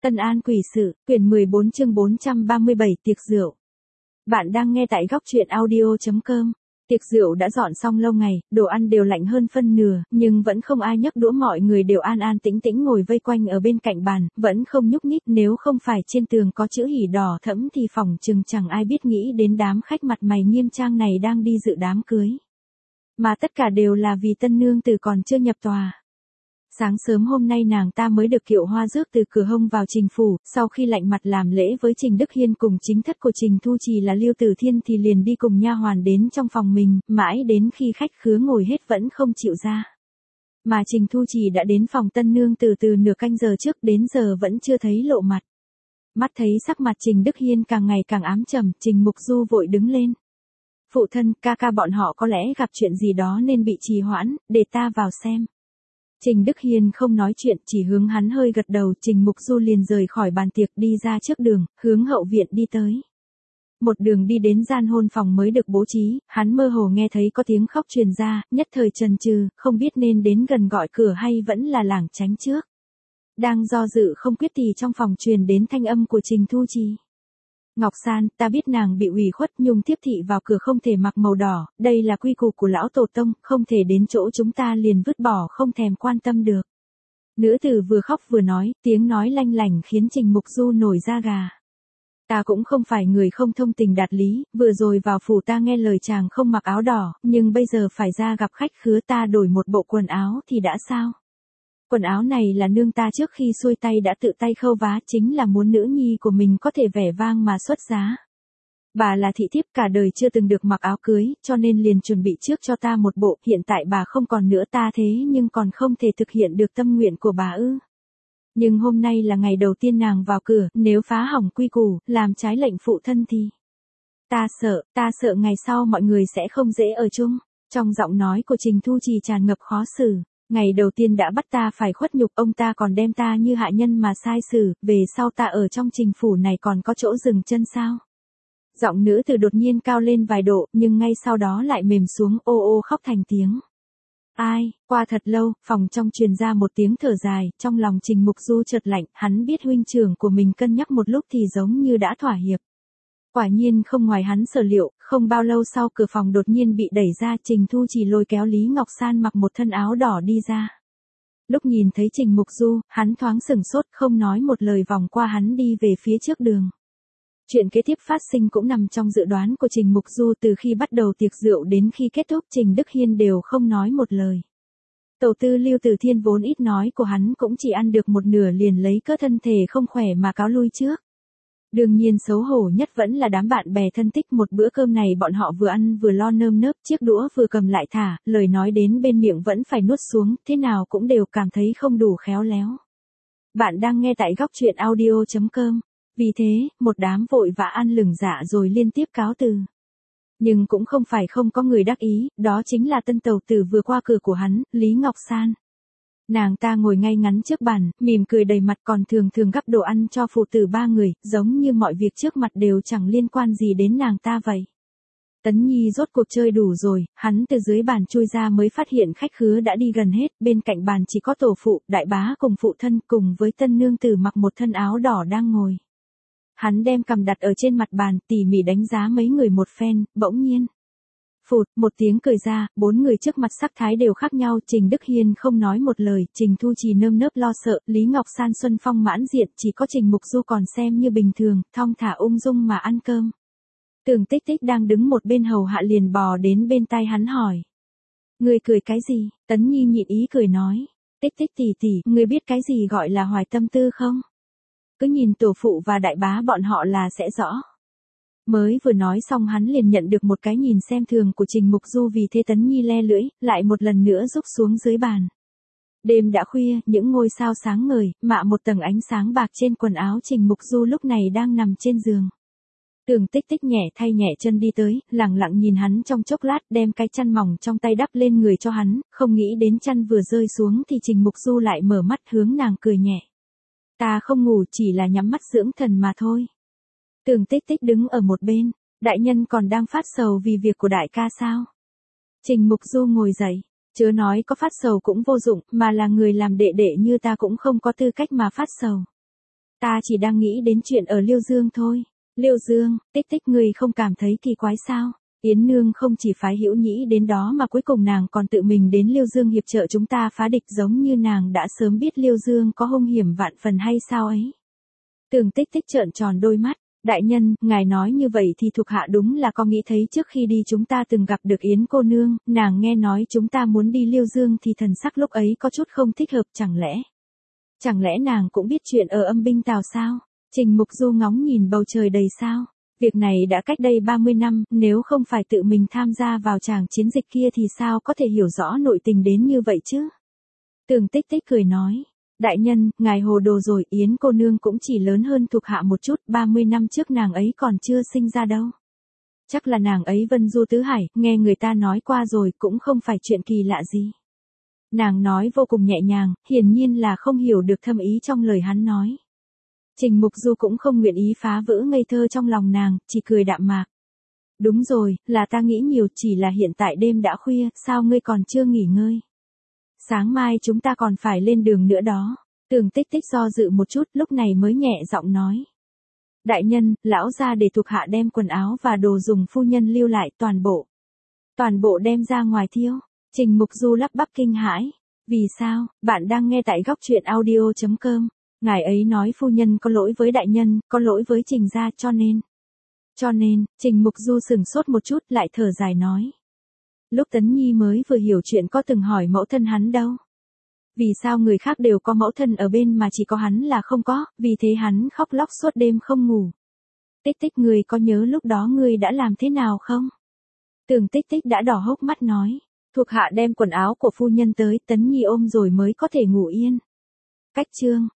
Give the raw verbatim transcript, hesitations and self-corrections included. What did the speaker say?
Tân An Quỷ Sự, quyển mười bốn chương bốn trăm ba mươi bảy tiệc rượu. Bạn đang nghe tại góc truyện audio chấm com. Tiệc rượu đã dọn xong lâu ngày, đồ ăn đều lạnh hơn phân nửa, nhưng vẫn không ai nhấc đũa, mọi người đều an an tĩnh tĩnh ngồi vây quanh ở bên cạnh bàn, vẫn không nhúc nhích. Nếu không phải trên tường có chữ hỉ đỏ thẫm thì phỏng chừng chẳng ai biết nghĩ đến đám khách mặt mày nghiêm trang này đang đi dự đám cưới. Mà tất cả đều là vì tân nương tử còn chưa nhập tòa. Sáng sớm hôm nay nàng ta mới được kiệu hoa rước từ cửa hông vào Trình phủ, sau khi lạnh mặt làm lễ với Trình Đức Hiên cùng chính thất của Trình Thu Trì là Lưu Tử Thiên thì liền đi cùng nha hoàn đến trong phòng mình, mãi đến khi khách khứa ngồi hết vẫn không chịu ra. Mà Trình Thu Trì đã đến phòng tân nương từ từ nửa canh giờ trước, đến giờ vẫn chưa thấy lộ mặt. Mắt thấy sắc mặt Trình Đức Hiên càng ngày càng ám trầm, Trình Mục Du vội đứng lên. Phụ thân, ca ca bọn họ có lẽ gặp chuyện gì đó nên bị trì hoãn, để ta vào xem. Trình Đức Hiên không nói chuyện, chỉ hướng hắn hơi gật đầu. Trình Mục Du liền rời khỏi bàn tiệc đi ra trước đường, hướng hậu viện đi tới. Một đường đi đến gian hôn phòng mới được bố trí, hắn mơ hồ nghe thấy có tiếng khóc truyền ra, nhất thời chần chừ, không biết nên đến gần gọi cửa hay vẫn là lảng tránh trước. Đang do dự không quyết thì trong phòng truyền đến thanh âm của Trình Thu Trì. Ngọc San, ta biết nàng bị ủy khuất, nhưng tiếp thị vào cửa không thể mặc màu đỏ, đây là quy củ của lão tổ tông, không thể đến chỗ chúng ta liền vứt bỏ không thèm quan tâm được. Nữ tử vừa khóc vừa nói, tiếng nói lanh lảnh khiến Trình Mục Du nổi da gà. Ta cũng không phải người không thông tình đạt lý, vừa rồi vào phủ ta nghe lời chàng không mặc áo đỏ, nhưng bây giờ phải ra gặp khách khứa, ta đổi một bộ quần áo thì đã sao? Quần áo này là nương ta trước khi xuôi tay đã tự tay khâu vá, chính là muốn nữ nhi của mình có thể vẻ vang mà xuất giá. Bà là thị thiếp cả đời chưa từng được mặc áo cưới, cho nên liền chuẩn bị trước cho ta một bộ, hiện tại bà không còn nữa ta thế nhưng còn không thể thực hiện được tâm nguyện của bà ư. Nhưng hôm nay là ngày đầu tiên nàng vào cửa, nếu phá hỏng quy củ, làm trái lệnh phụ thân thì... Ta sợ, ta sợ ngày sau mọi người sẽ không dễ ở chung. Trong giọng nói của Trình Thu Trì tràn ngập khó xử. Ngày đầu tiên đã bắt ta phải khuất nhục, ông ta còn đem ta như hạ nhân mà sai xử, về sau ta ở trong Trình phủ này còn có chỗ dừng chân sao? Giọng nữ tử đột nhiên cao lên vài độ, nhưng ngay sau đó lại mềm xuống, ô ô khóc thành tiếng. Ai, qua thật lâu, phòng trong truyền ra một tiếng thở dài, trong lòng Trình Mục Du chợt lạnh, hắn biết huynh trưởng của mình cân nhắc một lúc thì giống như đã thỏa hiệp. Quả nhiên không ngoài hắn sở liệu, không bao lâu sau cửa phòng đột nhiên bị đẩy ra, Trình Thu Trì lôi kéo Lý Ngọc San mặc một thân áo đỏ đi ra. Lúc nhìn thấy Trình Mục Du, hắn thoáng sửng sốt, không nói một lời vòng qua hắn đi về phía trước đường. Chuyện kế tiếp phát sinh cũng nằm trong dự đoán của Trình Mục Du, từ khi bắt đầu tiệc rượu đến khi kết thúc Trình Đức Hiên đều không nói một lời. Tổ tư Lưu Tử Thiên vốn ít nói của hắn cũng chỉ ăn được một nửa liền lấy cớ thân thể không khỏe mà cáo lui trước. Đương nhiên xấu hổ nhất vẫn là đám bạn bè thân thích, một bữa cơm này bọn họ vừa ăn vừa lo nơm nớp, chiếc đũa vừa cầm lại thả, lời nói đến bên miệng vẫn phải nuốt xuống, thế nào cũng đều cảm thấy không đủ khéo léo. Bạn đang nghe tại góc truyện audio chấm com. Vì thế, một đám vội vã ăn lửng dạ rồi liên tiếp cáo từ. Nhưng cũng không phải không có người đắc ý, đó chính là tân tàu tử vừa qua cửa của hắn, Lý Ngọc San. Nàng ta ngồi ngay ngắn trước bàn, mỉm cười đầy mặt, còn thường thường gắp đồ ăn cho phụ tử ba người, giống như mọi việc trước mặt đều chẳng liên quan gì đến nàng ta vậy. Tấn Nhi rốt cuộc chơi đủ rồi, hắn từ dưới bàn chui ra mới phát hiện khách khứa đã đi gần hết, bên cạnh bàn chỉ có tổ phụ, đại bá cùng phụ thân cùng với tân nương tử mặc một thân áo đỏ đang ngồi. Hắn đem cằm đặt ở trên mặt bàn, tỉ mỉ đánh giá mấy người một phen, bỗng nhiên. Phụt, một tiếng cười ra, bốn người trước mặt sắc thái đều khác nhau, Trình Đức Hiên không nói một lời, Trình Thu Trì nơm nớp lo sợ, Lý Ngọc San xuân phong mãn diện, chỉ có Trình Mục Du còn xem như bình thường, thong thả ung dung mà ăn cơm. Tưởng Tích Tích đang đứng một bên hầu hạ liền bò đến bên tai hắn hỏi. Ngươi cười cái gì? Tấn Nhi nhịn ý cười nói. Tích Tích tỷ tỷ, ngươi biết cái gì gọi là hoài tâm tư không? Cứ nhìn tổ phụ và đại bá bọn họ là sẽ rõ. Mới vừa nói xong hắn liền nhận được một cái nhìn xem thường của Trình Mục Du, vì thế Tấn Nhi le lưỡi, lại một lần nữa rúc xuống dưới bàn. Đêm đã khuya, những ngôi sao sáng ngời, mạ một tầng ánh sáng bạc trên quần áo Trình Mục Du lúc này đang nằm trên giường. Tưởng Tích Tích nhẹ thay nhẹ chân đi tới, lặng lặng nhìn hắn trong chốc lát, đem cái chăn mỏng trong tay đắp lên người cho hắn, không nghĩ đến chăn vừa rơi xuống thì Trình Mục Du lại mở mắt hướng nàng cười nhẹ. Ta không ngủ, chỉ là nhắm mắt dưỡng thần mà thôi. Tưởng Tích Tích đứng ở một bên, đại nhân còn đang phát sầu vì việc của đại ca sao? Trình Mục Du ngồi dậy, chớ nói có phát sầu cũng vô dụng, mà là người làm đệ đệ như ta cũng không có tư cách mà phát sầu. Ta chỉ đang nghĩ đến chuyện ở Liêu Dương thôi. Liêu Dương, tích tích người không cảm thấy kỳ quái sao? Yến Nương không chỉ phái Hữu Nhĩ đến đó mà cuối cùng nàng còn tự mình đến Liêu Dương hiệp trợ chúng ta phá địch, giống như nàng đã sớm biết Liêu Dương có hung hiểm vạn phần hay sao ấy. Tường tích tích trợn tròn đôi mắt. Đại nhân, ngài nói như vậy thì thuộc hạ đúng là có nghĩ thấy trước khi đi chúng ta từng gặp được Yến cô nương, nàng nghe nói chúng ta muốn đi Liêu Dương thì thần sắc lúc ấy có chút không thích hợp, chẳng lẽ. Chẳng lẽ nàng cũng biết chuyện ở Âm binh Tào sao? Trình Mục Du ngóng nhìn bầu trời đầy sao. Việc này đã cách đây ba mươi năm, nếu không phải tự mình tham gia vào tràng chiến dịch kia thì sao có thể hiểu rõ nội tình đến như vậy chứ? Tường tích tích cười nói. Đại nhân, ngài hồ đồ rồi, Yến cô nương cũng chỉ lớn hơn thuộc hạ một chút, ba mươi năm trước nàng ấy còn chưa sinh ra đâu. Chắc là nàng ấy vân du tứ hải, nghe người ta nói qua rồi, cũng không phải chuyện kỳ lạ gì. Nàng nói vô cùng nhẹ nhàng, hiển nhiên là không hiểu được thâm ý trong lời hắn nói. Trình Mục Du cũng không nguyện ý phá vỡ ngây thơ trong lòng nàng, chỉ cười đạm mạc. Đúng rồi, là ta nghĩ nhiều, chỉ là hiện tại đêm đã khuya, sao ngươi còn chưa nghỉ ngơi? Sáng mai chúng ta còn phải lên đường nữa đó. Tường tích tích do dự một chút, lúc này mới nhẹ giọng nói. Đại nhân, lão gia để thuộc hạ đem quần áo và đồ dùng phu nhân lưu lại toàn bộ. Toàn bộ đem ra ngoài thiêu. Trình Mục Du lắp bắp kinh hãi. Vì sao? Bạn đang nghe tại góc truyện audio chấm com. Ngài ấy nói phu nhân có lỗi với đại nhân, có lỗi với Trình gia, cho nên. Cho nên, Trình Mục Du sừng sốt một chút lại thở dài nói. Lúc Tấn Nhi mới vừa hiểu chuyện có từng hỏi mẫu thân hắn đâu. Vì sao người khác đều có mẫu thân ở bên mà chỉ có hắn là không có, vì thế hắn khóc lóc suốt đêm không ngủ. Tích tích, người có nhớ lúc đó ngươi đã làm thế nào không? Tường tích tích đã đỏ hốc mắt nói. Thuộc hạ đem quần áo của phu nhân tới, Tấn Nhi ôm rồi mới có thể ngủ yên. Cách chương.